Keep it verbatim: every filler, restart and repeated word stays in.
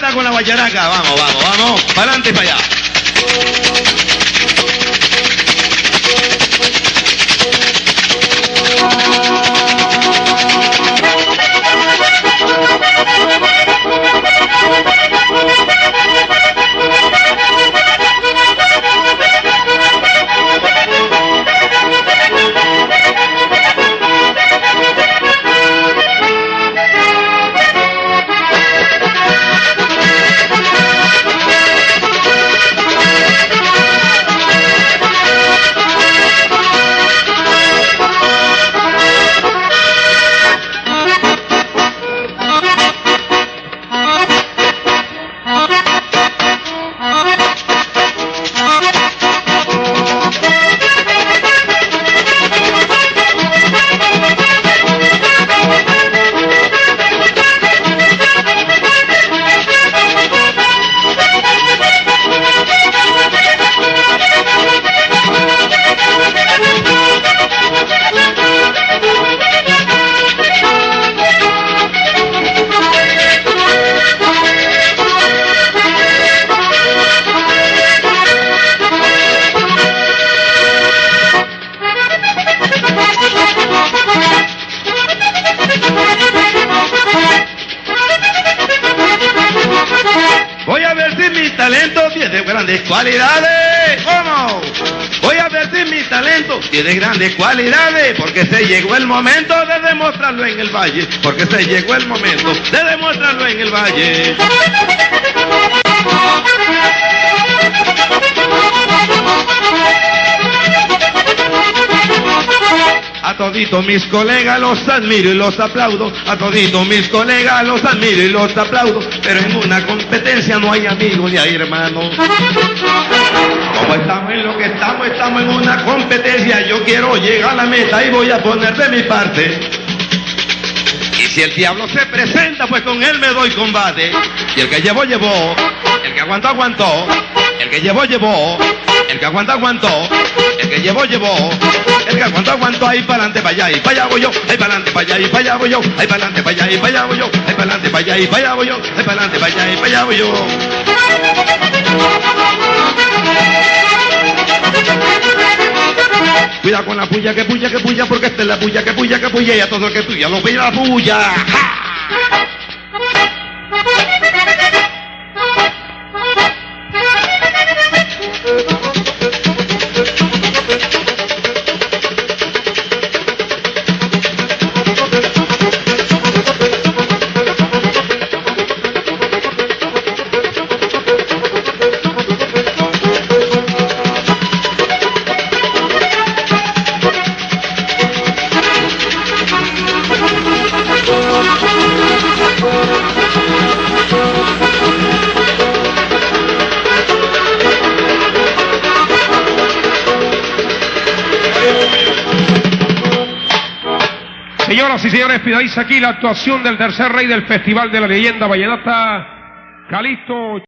guacharaca con la guacharaca. Vamos, vamos, vamos. Para adelante y para allá. Voy a ver si mi talento tiene grandes cualidades. ¿Cómo? Voy a ver si mi talento tiene grandes cualidades, porque se llegó el momento de demostrarlo en el valle, porque se llegó el momento de demostrarlo en el valle. A toditos mis colegas los admiro y los aplaudo, a toditos mis colegas los admiro y los aplaudo, pero en una competencia no hay amigos ni hay hermanos. Como estamos en lo que estamos, estamos en una competencia, yo quiero llegar a la meta y voy a poner de mi parte. Y si el diablo se presenta, pues con él me doy combate. Y el que llevó, llevó, el que aguantó, aguantó, el que llevó, llevó, el que aguantó, aguantó, el que llevó, llevó, el que aguantó, aguantó, ahí para adelante, para allá, y para allá voy yo, ahí para adelante, para allá, y para allá voy yo, ahí para adelante, para allá, y para allá voy yo, ahí para adelante, para allá, y para allá voy yo, ahí para adelante, para allá, y para allá voy yo. Cuidado con la puya, que puya, que puya, porque esta es la puya, que puya, que puya, y a todo el que puya, lo pilla la puya. ¡Ja! Señoras y señores, pidáis aquí la actuación del tercer rey del Festival de la Leyenda Vallenata, Calixto.